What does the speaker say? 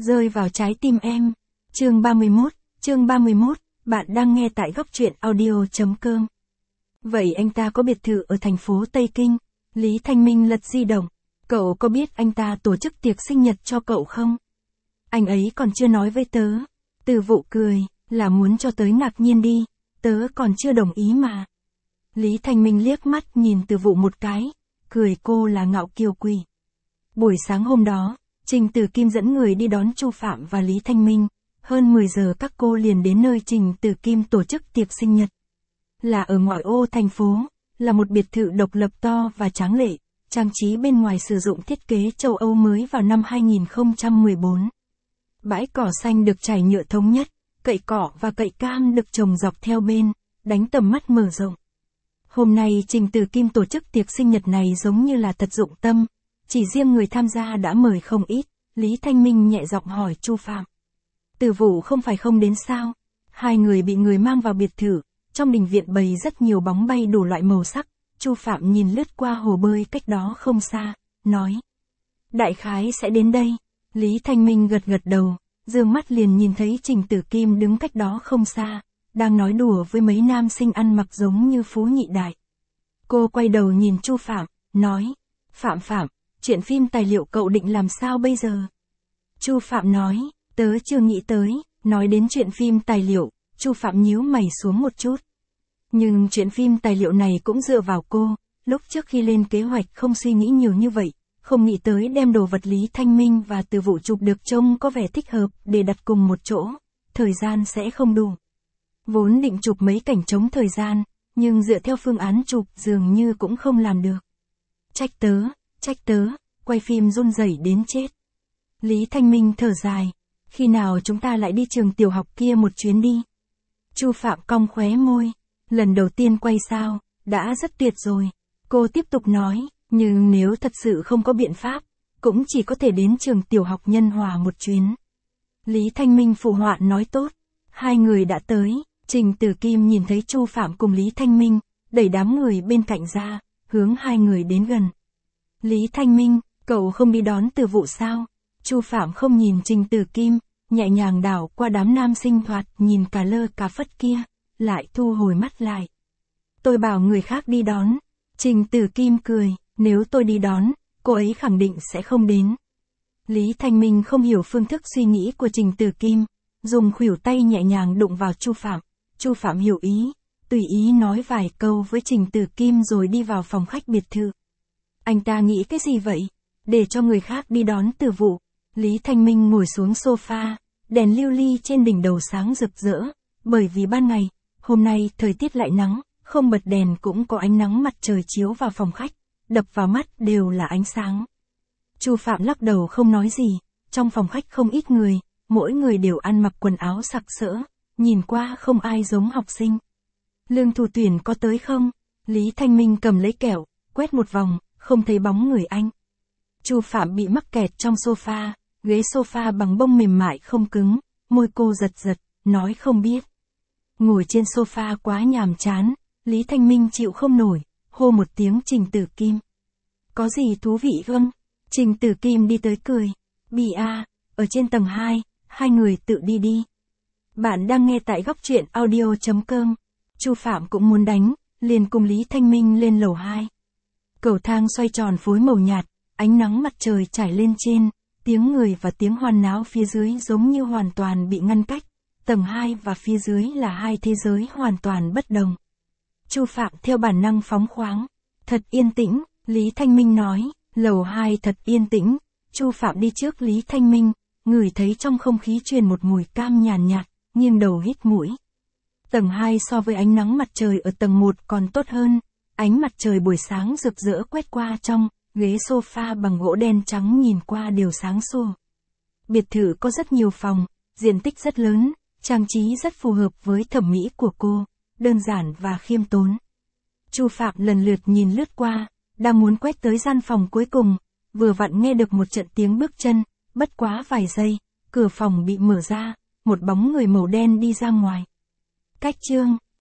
rơi vào trái tim em. Chương 31, bạn đang nghe tại góc truyện audio.com. Vậy anh ta có biệt thự ở thành phố Tây Kinh? Lý Thanh Minh lật di động. Cậu có biết anh ta tổ chức tiệc sinh nhật cho cậu không? Anh ấy còn chưa nói với tớ. Từ Vụ cười, là muốn cho tớ ngạc nhiên đi, tớ còn chưa đồng ý mà. Lý Thanh Minh liếc mắt nhìn Từ Vụ một cái, cười cô là ngạo kiều quỷ. Buổi sáng hôm đó, Trình Tử Kim dẫn người đi đón Chu Phạm và Lý Thanh Minh. Hơn 10 giờ các cô liền đến nơi Trình Tử Kim tổ chức tiệc sinh nhật. Là ở ngoại ô thành phố, là một biệt thự độc lập to và tráng lệ, trang trí bên ngoài sử dụng thiết kế châu Âu mới vào năm 2014. Bãi cỏ xanh được trải nhựa thống nhất, cậy cỏ và cậy cam được trồng dọc theo bên, đánh tầm mắt mở rộng. Hôm nay Trình Tử Kim tổ chức tiệc sinh nhật này giống như là thật dụng tâm, chỉ riêng người tham gia đã mời không ít. Lý Thanh Minh nhẹ giọng hỏi Chu Phạm. Từ Vụ không phải không đến sao? Hai người bị người mang vào biệt thự, trong đình viện bày rất nhiều bóng bay đủ loại màu sắc. Chu Phạm nhìn lướt qua hồ bơi cách đó không xa, nói. Đại khái sẽ đến đây. Lý Thanh Minh gật gật đầu, dương mắt liền nhìn thấy Trình Tử Kim đứng cách đó không xa, đang nói đùa với mấy nam sinh ăn mặc giống như Phú Nhị Đại. Cô quay đầu nhìn Chu Phạm, nói. Phạm, chuyện phim tài liệu cậu định làm sao bây giờ? Chu Phạm nói, tớ chưa nghĩ tới. Nói đến chuyện phim tài liệu, Chu Phạm nhíu mày xuống một chút. Nhưng chuyện phim tài liệu này cũng dựa vào cô, lúc trước khi lên kế hoạch không suy nghĩ nhiều như vậy, không nghĩ tới đem đồ vật Lý Thanh Minh và Từ Vụ chụp được trông có vẻ thích hợp để đặt cùng một chỗ, thời gian sẽ không đủ. Vốn định chụp mấy cảnh trống thời gian, nhưng dựa theo phương án chụp dường như cũng không làm được. Trách tớ, quay phim run rẩy đến chết. Lý Thanh Minh thở dài, khi nào chúng ta lại đi trường tiểu học kia một chuyến đi? Chu Phạm cong khóe môi, lần đầu tiên quay sao, đã rất tuyệt rồi. Cô tiếp tục nói, nhưng nếu thật sự không có biện pháp, cũng chỉ có thể đến trường tiểu học Nhân Hòa một chuyến. Lý Thanh Minh phụ họa nói tốt. Hai người đã tới, Trình Tử Kim nhìn thấy Chu Phạm cùng Lý Thanh Minh, đẩy đám người bên cạnh ra, hướng hai người đến gần. Lý Thanh Minh, cậu không đi đón Từ Vụ sao? Chu Phạm không nhìn Trình Tử Kim, nhẹ nhàng đảo qua đám nam sinh thoạt nhìn cả lơ cả phất kia, lại thu hồi mắt lại. Tôi bảo người khác đi đón. Trình Tử Kim cười, nếu tôi đi đón, cô ấy khẳng định sẽ không đến. Lý Thanh Minh không hiểu phương thức suy nghĩ của Trình Tử Kim, dùng khuỷu tay nhẹ nhàng đụng vào Chu Phạm. Chu Phạm hiểu ý, tùy ý nói vài câu với Trình Tử Kim rồi đi vào phòng khách biệt thự. Anh ta nghĩ cái gì vậy? Để cho người khác đi đón Từ Vụ. Lý Thanh Minh ngồi xuống sofa, đèn lưu ly trên đỉnh đầu sáng rực rỡ, bởi vì ban ngày, hôm nay thời tiết lại nắng, không bật đèn cũng có ánh nắng mặt trời chiếu vào phòng khách, đập vào mắt đều là ánh sáng. Chu Phạm lắc đầu không nói gì, trong phòng khách không ít người, mỗi người đều ăn mặc quần áo sặc sỡ, nhìn qua không ai giống học sinh. Lương thủ tuyển có tới không? Lý Thanh Minh cầm lấy kẹo, quét một vòng, không thấy bóng người anh. Chu Phạm bị mắc kẹt trong sofa, ghế sofa bằng bông mềm mại không cứng, môi cô giật giật, nói không biết. Ngồi trên sofa quá nhàm chán, Lý Thanh Minh chịu không nổi, hô một tiếng Trình Tử Kim. Có gì thú vị không? Trình Tử Kim đi tới cười. Ở trên tầng 2, hai người tự đi đi. Bạn đang nghe tại góc truyện audio.com. Chu Phạm cũng muốn đánh, liền cùng Lý Thanh Minh lên lầu 2. Cầu thang xoay tròn phối màu nhạt, ánh nắng mặt trời trải lên trên, tiếng người và tiếng hoan náo phía dưới giống như hoàn toàn bị ngăn cách. Tầng 2 và phía dưới là hai thế giới hoàn toàn bất đồng. Chu Phạm theo bản năng phóng khoáng. Thật yên tĩnh, Lý Thanh Minh nói, lầu 2 thật yên tĩnh. Chu Phạm đi trước Lý Thanh Minh, ngửi thấy trong không khí truyền một mùi cam nhàn nhạt, nghiêng đầu hít mũi. Tầng 2 so với ánh nắng mặt trời ở tầng 1 còn tốt hơn, ánh mặt trời buổi sáng rực rỡ quét qua trong, ghế sofa bằng gỗ đen trắng nhìn qua đều sáng sủa. Biệt thự có rất nhiều phòng, diện tích rất lớn, trang trí rất phù hợp với thẩm mỹ của cô, đơn giản và khiêm tốn. Chu Phạm lần lượt nhìn lướt qua, đang muốn quét tới gian phòng cuối cùng, vừa vặn nghe được một trận tiếng bước chân, bất quá vài giây, cửa phòng bị mở ra, một bóng người màu đen đi ra ngoài. Cách chương